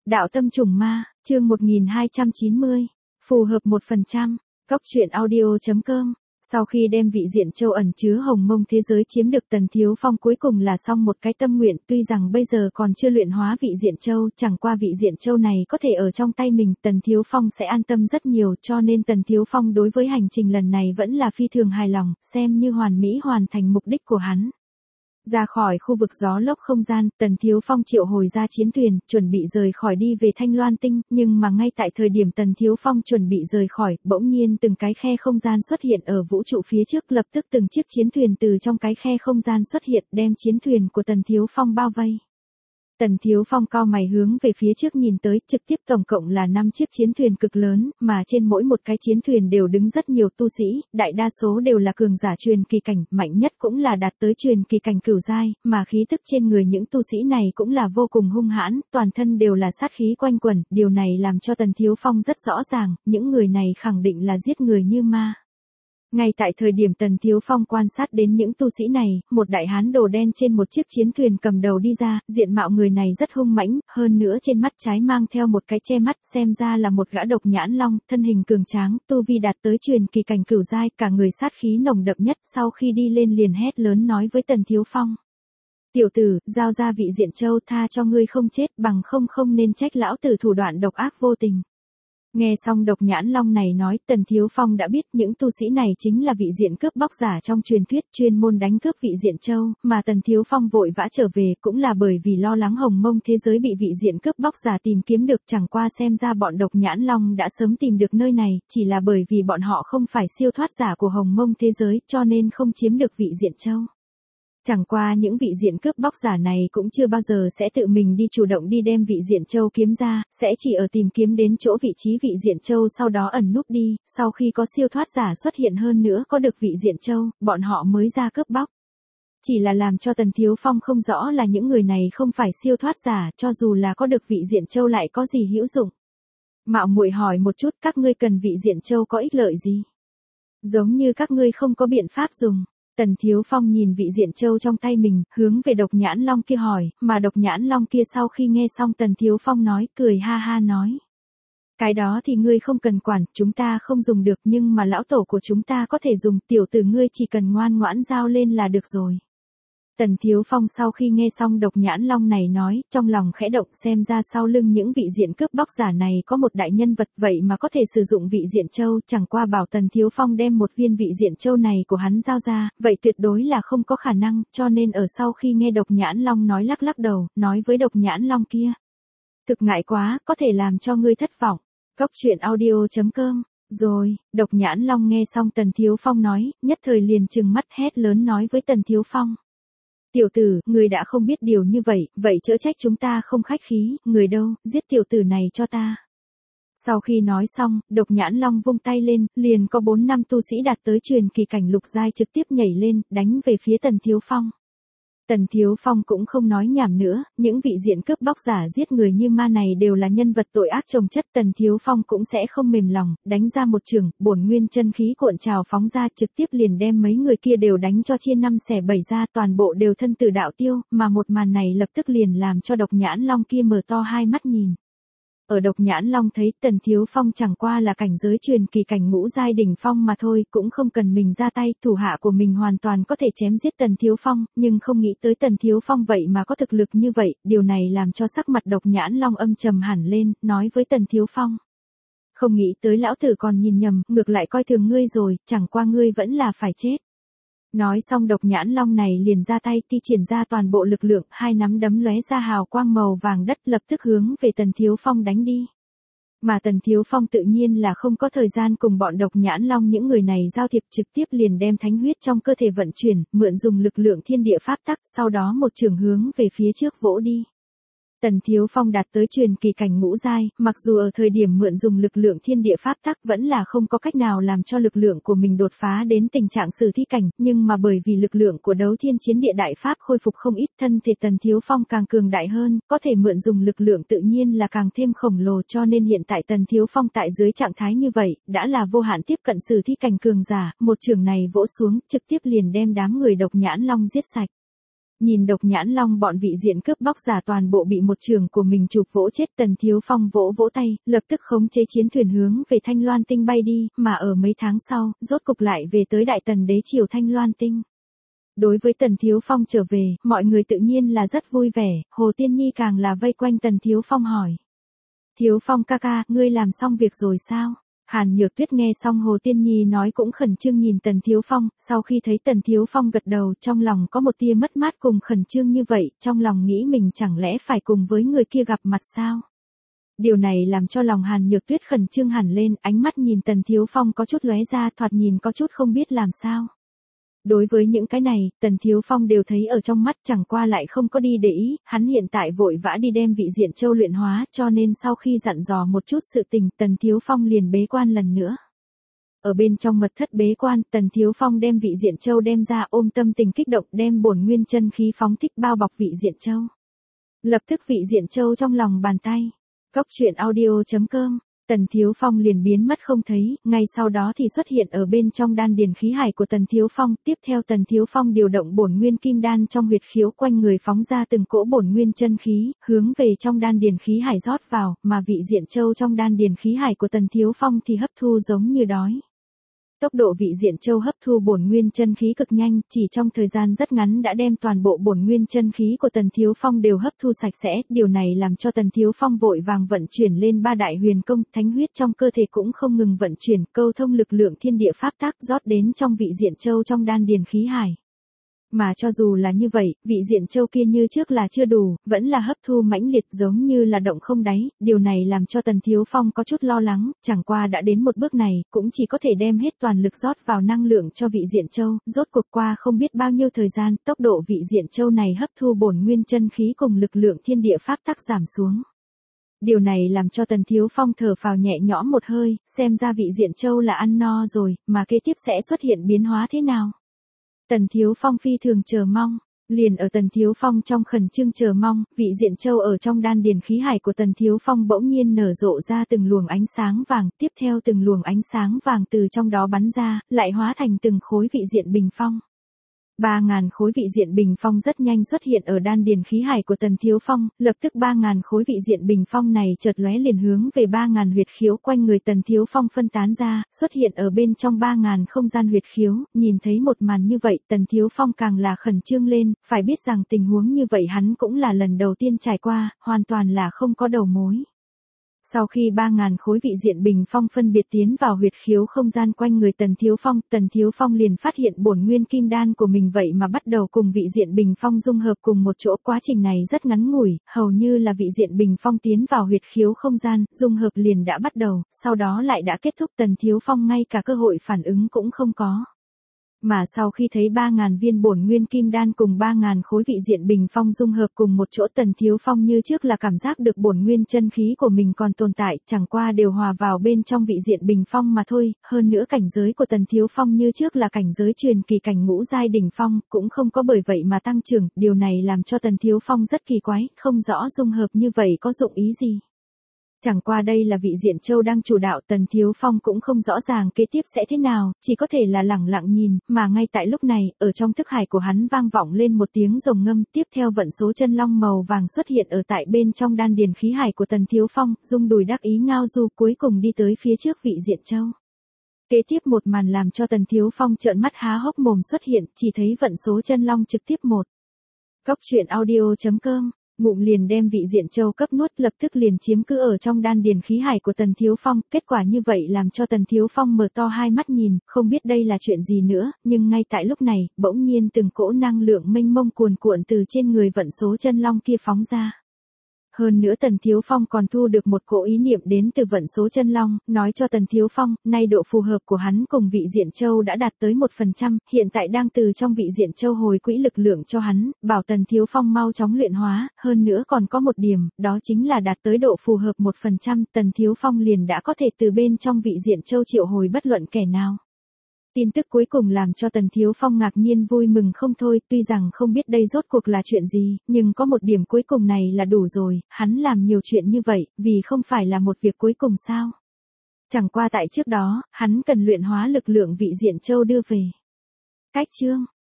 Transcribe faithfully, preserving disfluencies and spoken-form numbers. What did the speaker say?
Đạo tâm trùng ma, chương một nghìn hai trăm chín mươi. Phù hợp một phần trăm. Cốc truyện audio chấm com. Sau khi đem vị diện châu ẩn chứa hồng mông thế giới chiếm được, Tần Thiếu Phong cuối cùng là xong một cái tâm nguyện, tuy rằng bây giờ còn chưa luyện hóa vị diện châu, chẳng qua vị diện châu này có thể ở trong tay mình, Tần Thiếu Phong sẽ an tâm rất nhiều, cho nên Tần Thiếu Phong đối với hành trình lần này vẫn là phi thường hài lòng, xem như hoàn mỹ hoàn thành mục đích của hắn. Ra khỏi khu vực gió lốc không gian, Tần Thiếu Phong triệu hồi ra chiến thuyền, chuẩn bị rời khỏi đi về Thanh Loan Tinh, nhưng mà ngay tại thời điểm Tần Thiếu Phong chuẩn bị rời khỏi, bỗng nhiên từng cái khe không gian xuất hiện ở vũ trụ phía trước, lập tức từng chiếc chiến thuyền từ trong cái khe không gian xuất hiện, đem chiến thuyền của Tần Thiếu Phong bao vây. Tần Thiếu Phong cau mày hướng về phía trước nhìn tới, trực tiếp tổng cộng là năm chiếc chiến thuyền cực lớn, mà trên mỗi một cái chiến thuyền đều đứng rất nhiều tu sĩ, đại đa số đều là cường giả truyền kỳ cảnh, mạnh nhất cũng là đạt tới truyền kỳ cảnh cửu giai, mà khí tức trên người những tu sĩ này cũng là vô cùng hung hãn, toàn thân đều là sát khí quanh quẩn, điều này làm cho Tần Thiếu Phong rất rõ ràng, những người này khẳng định là giết người như ma. Ngay tại thời điểm Tần Thiếu Phong quan sát đến những tu sĩ này, một đại hán đồ đen trên một chiếc chiến thuyền cầm đầu đi ra, diện mạo người này rất hung mãnh, hơn nữa trên mắt trái mang theo một cái che mắt, xem ra là một gã độc nhãn long, thân hình cường tráng, tu vi đạt tới truyền kỳ cảnh cửu giai, cả người sát khí nồng đậm nhất, sau khi đi lên liền hét lớn nói với Tần Thiếu Phong. Tiểu tử, giao ra vị diện châu, tha cho ngươi không chết, bằng không không nên trách lão tử thủ đoạn độc ác vô tình. Nghe xong độc nhãn long này nói, Tần Thiếu Phong đã biết những tu sĩ này chính là vị diện cướp bóc giả trong truyền thuyết, chuyên môn đánh cướp vị diện châu, mà Tần Thiếu Phong vội vã trở về cũng là bởi vì lo lắng hồng mông thế giới bị vị diện cướp bóc giả tìm kiếm được, chẳng qua xem ra bọn độc nhãn long đã sớm tìm được nơi này, chỉ là bởi vì bọn họ không phải siêu thoát giả của hồng mông thế giới, cho nên không chiếm được vị diện châu. Chẳng qua những vị diện cướp bóc giả này cũng chưa bao giờ sẽ tự mình đi chủ động đi đem vị diện châu kiếm ra, sẽ chỉ ở tìm kiếm đến chỗ vị trí vị diện châu sau đó ẩn núp đi, sau khi có siêu thoát giả xuất hiện hơn nữa có được vị diện châu, bọn họ mới ra cướp bóc. Chỉ là làm cho Tần Thiếu Phong không rõ là những người này không phải siêu thoát giả, cho dù là có được vị diện châu lại có gì hữu dụng. Mạo muội hỏi một chút, các ngươi cần vị diện châu có ích lợi gì? Giống như các ngươi không có biện pháp dùng. Tần Thiếu Phong nhìn vị diện châu trong tay mình, hướng về độc nhãn long kia hỏi, mà độc nhãn long kia sau khi nghe xong Tần Thiếu Phong nói, cười ha ha nói. Cái đó thì ngươi không cần quản, chúng ta không dùng được, nhưng mà lão tổ của chúng ta có thể dùng, tiểu tử ngươi chỉ cần ngoan ngoãn giao lên là được rồi. Tần Thiếu Phong sau khi nghe xong độc nhãn long này nói, trong lòng khẽ động, xem ra sau lưng những vị diện cướp bóc giả này có một đại nhân vật, vậy mà có thể sử dụng vị diện châu, chẳng qua bảo Tần Thiếu Phong đem một viên vị diện châu này của hắn giao ra, vậy tuyệt đối là không có khả năng, cho nên ở sau khi nghe độc nhãn long nói lắc lắc đầu, nói với độc nhãn long kia. Thực ngại quá, có thể làm cho ngươi thất vọng. Cốc truyện audio chấm com. Rồi, độc nhãn long nghe xong Tần Thiếu Phong nói, nhất thời liền trừng mắt hét lớn nói với Tần Thiếu Phong. Tiểu tử, người đã không biết điều như vậy, vậy chớ trách chúng ta không khách khí, người đâu, giết tiểu tử này cho ta. Sau khi nói xong, độc nhãn long vung tay lên, liền có bốn năm tu sĩ đạt tới truyền kỳ cảnh lục giai trực tiếp nhảy lên, đánh về phía Tần Thiếu Phong. Tần Thiếu Phong cũng không nói nhảm nữa, những vị diện cướp bóc giả giết người như ma này đều là nhân vật tội ác chồng chất, Tần Thiếu Phong cũng sẽ không mềm lòng, đánh ra một chưởng, bổn nguyên chân khí cuộn trào phóng ra, trực tiếp liền đem mấy người kia đều đánh cho chia năm xẻ bảy ra, toàn bộ đều thân tử đạo tiêu, mà một màn này lập tức liền làm cho độc nhãn long kia mở to hai mắt nhìn. Ở độc nhãn long thấy Tần Thiếu Phong chẳng qua là cảnh giới truyền kỳ cảnh ngũ giai đỉnh phong mà thôi, cũng không cần mình ra tay, thủ hạ của mình hoàn toàn có thể chém giết Tần Thiếu Phong, nhưng không nghĩ tới Tần Thiếu Phong vậy mà có thực lực như vậy, điều này làm cho sắc mặt độc nhãn long âm trầm hẳn lên, nói với Tần Thiếu Phong. Không nghĩ tới lão tử còn nhìn nhầm, ngược lại coi thường ngươi rồi, chẳng qua ngươi vẫn là phải chết. Nói xong độc nhãn long này liền ra tay thi triển ra toàn bộ lực lượng, hai nắm đấm lóe ra hào quang màu vàng đất lập tức hướng về Tần Thiếu Phong đánh đi. Mà Tần Thiếu Phong tự nhiên là không có thời gian cùng bọn độc nhãn long những người này giao thiệp, trực tiếp liền đem thánh huyết trong cơ thể vận chuyển, mượn dùng lực lượng thiên địa pháp tắc, sau đó một trường hướng về phía trước vỗ đi. Tần Thiếu Phong đạt tới truyền kỳ cảnh ngũ giai, mặc dù ở thời điểm mượn dùng lực lượng thiên địa pháp tắc vẫn là không có cách nào làm cho lực lượng của mình đột phá đến tình trạng sử thi cảnh, nhưng mà bởi vì lực lượng của đấu thiên chiến địa đại pháp khôi phục không ít, thân thể Tần Thiếu Phong càng cường đại hơn, có thể mượn dùng lực lượng tự nhiên là càng thêm khổng lồ, cho nên hiện tại Tần Thiếu Phong tại dưới trạng thái như vậy, đã là vô hạn tiếp cận sử thi cảnh cường giả, một trường này vỗ xuống, trực tiếp liền đem đám người độc nhãn long giết sạch. Nhìn độc nhãn long bọn vị diện cướp bóc giả toàn bộ bị một trường của mình chụp vỗ chết, Tần Thiếu Phong vỗ vỗ tay, lập tức khống chế chiến thuyền hướng về Thanh Loan Tinh bay đi, mà ở mấy tháng sau, rốt cục lại về tới Đại Tần đế triều Thanh Loan Tinh. Đối với Tần Thiếu Phong trở về, mọi người tự nhiên là rất vui vẻ, Hồ Tiên Nhi càng là vây quanh Tần Thiếu Phong hỏi. Thiếu Phong ca ca, ngươi làm xong việc rồi sao? Hàn Nhược Tuyết nghe xong Hồ Tiên Nhi nói cũng khẩn trương nhìn Tần Thiếu Phong, sau khi thấy Tần Thiếu Phong gật đầu, trong lòng có một tia mất mát cùng khẩn trương như vậy, trong lòng nghĩ mình chẳng lẽ phải cùng với người kia gặp mặt sao? Điều này làm cho lòng Hàn Nhược Tuyết khẩn trương hẳn lên, ánh mắt nhìn Tần Thiếu Phong có chút lóe ra, thoạt nhìn có chút không biết làm sao. Đối với những cái này, Tần Thiếu Phong đều thấy ở trong mắt, chẳng qua lại không có đi để ý, hắn hiện tại vội vã đi đem vị diện châu luyện hóa, cho nên sau khi dặn dò một chút sự tình, Tần Thiếu Phong liền bế quan lần nữa. Ở bên trong mật thất bế quan, Tần Thiếu Phong đem vị diện châu đem ra, ôm tâm tình kích động, đem bổn nguyên chân khí phóng thích bao bọc vị diện châu. Lập tức vị diện châu trong lòng bàn tay. Cốc truyện audio chấm com. Tần Thiếu Phong liền biến mất không thấy, ngay sau đó thì xuất hiện ở bên trong đan điền khí hải của Tần Thiếu Phong, tiếp theo Tần Thiếu Phong điều động bổn nguyên kim đan trong huyệt khiếu quanh người phóng ra từng cỗ bổn nguyên chân khí, hướng về trong đan điền khí hải rót vào, mà vị diện châu trong đan điền khí hải của Tần Thiếu Phong thì hấp thu giống như đói. Tốc độ vị diện châu hấp thu bổn nguyên chân khí cực nhanh, chỉ trong thời gian rất ngắn đã đem toàn bộ bổn nguyên chân khí của Tần Thiếu Phong đều hấp thu sạch sẽ, điều này làm cho Tần Thiếu Phong vội vàng vận chuyển lên ba đại huyền công, thánh huyết trong cơ thể cũng không ngừng vận chuyển, câu thông lực lượng thiên địa pháp tắc rót đến trong vị diện châu trong đan điền khí hải. Mà cho dù là như vậy, vị diện châu kia như trước là chưa đủ, vẫn là hấp thu mãnh liệt giống như là động không đáy, điều này làm cho Tần Thiếu Phong có chút lo lắng, chẳng qua đã đến một bước này, cũng chỉ có thể đem hết toàn lực rót vào năng lượng cho vị diện châu, rốt cuộc qua không biết bao nhiêu thời gian, tốc độ vị diện châu này hấp thu bổn nguyên chân khí cùng lực lượng thiên địa pháp tắc giảm xuống. Điều này làm cho Tần Thiếu Phong thở phào nhẹ nhõm một hơi, xem ra vị diện châu là ăn no rồi, mà kế tiếp sẽ xuất hiện biến hóa thế nào? Tần Thiếu Phong phi thường chờ mong, liền ở Tần Thiếu Phong trong khẩn trương chờ mong, vị diện châu ở trong đan điền khí hải của Tần Thiếu Phong bỗng nhiên nở rộ ra từng luồng ánh sáng vàng, tiếp theo từng luồng ánh sáng vàng từ trong đó bắn ra, lại hóa thành từng khối vị diện bình phong. ba ngàn khối vị diện bình phong rất nhanh xuất hiện ở đan điền khí hải của Tần Thiếu Phong, lập tức ba ngàn khối vị diện bình phong này chợt lóe liền hướng về ba ngàn huyệt khiếu quanh người Tần Thiếu Phong phân tán ra, xuất hiện ở bên trong ba ngàn không gian huyệt khiếu, nhìn thấy một màn như vậy, Tần Thiếu Phong càng là khẩn trương lên, phải biết rằng tình huống như vậy hắn cũng là lần đầu tiên trải qua, hoàn toàn là không có đầu mối. Sau khi ba ngàn khối vị diện bình phong phân biệt tiến vào huyệt khiếu không gian quanh người Tần Thiếu Phong, Tần Thiếu Phong liền phát hiện bổn nguyên kim đan của mình vậy mà bắt đầu cùng vị diện bình phong dung hợp cùng một chỗ, quá trình này rất ngắn ngủi, hầu như là vị diện bình phong tiến vào huyệt khiếu không gian, dung hợp liền đã bắt đầu, sau đó lại đã kết thúc, Tần Thiếu Phong ngay cả cơ hội phản ứng cũng không có. Mà sau khi thấy ba ngàn viên bổn nguyên kim đan cùng ba ngàn khối vị diện bình phong dung hợp cùng một chỗ, Tần Thiếu Phong như trước là cảm giác được bổn nguyên chân khí của mình còn tồn tại, chẳng qua đều hòa vào bên trong vị diện bình phong mà thôi, hơn nữa cảnh giới của Tần Thiếu Phong như trước là cảnh giới truyền kỳ cảnh ngũ giai đỉnh phong, cũng không có bởi vậy mà tăng trưởng, điều này làm cho Tần Thiếu Phong rất kỳ quái, không rõ dung hợp như vậy có dụng ý gì. Chẳng qua đây là vị diện châu đang chủ đạo, Tần Thiếu Phong cũng không rõ ràng kế tiếp sẽ thế nào, chỉ có thể là lẳng lặng nhìn, mà ngay tại lúc này, ở trong thức hải của hắn vang vọng lên một tiếng rồng ngâm, tiếp theo vận số chân long màu vàng xuất hiện ở tại bên trong đan điền khí hải của Tần Thiếu Phong, rung đùi đắc ý ngao du cuối cùng đi tới phía trước vị diện châu. Kế tiếp một màn làm cho Tần Thiếu Phong trợn mắt há hốc mồm xuất hiện, chỉ thấy vận số chân long trực tiếp một. Cốc truyện audio chấm com ngụm liền đem vị diện châu cấp nuốt, lập tức liền chiếm cứ ở trong đan điền khí hải của Tần Thiếu Phong, kết quả như vậy làm cho Tần Thiếu Phong mở to hai mắt nhìn, không biết đây là chuyện gì nữa, nhưng ngay tại lúc này, bỗng nhiên từng cỗ năng lượng mênh mông cuồn cuộn từ trên người vận số chân long kia phóng ra. Hơn nữa Tần Thiếu Phong còn thu được một cỗ ý niệm đến từ vận số chân long, nói cho Tần Thiếu Phong, nay độ phù hợp của hắn cùng vị diện châu đã đạt tới một phần trăm, hiện tại đang từ trong vị diện châu hồi quỹ lực lượng cho hắn, bảo Tần Thiếu Phong mau chóng luyện hóa, hơn nữa còn có một điểm, đó chính là đạt tới độ phù hợp một phần trăm, Tần Thiếu Phong liền đã có thể từ bên trong vị diện châu triệu hồi bất luận kẻ nào. Tin tức cuối cùng làm cho Tần Thiếu Phong ngạc nhiên vui mừng không thôi, tuy rằng không biết đây rốt cuộc là chuyện gì, nhưng có một điểm cuối cùng này là đủ rồi, hắn làm nhiều chuyện như vậy, vì không phải là một việc cuối cùng sao. Chẳng qua tại trước đó, hắn cần luyện hóa lực lượng vị diện châu đưa về. Cách chương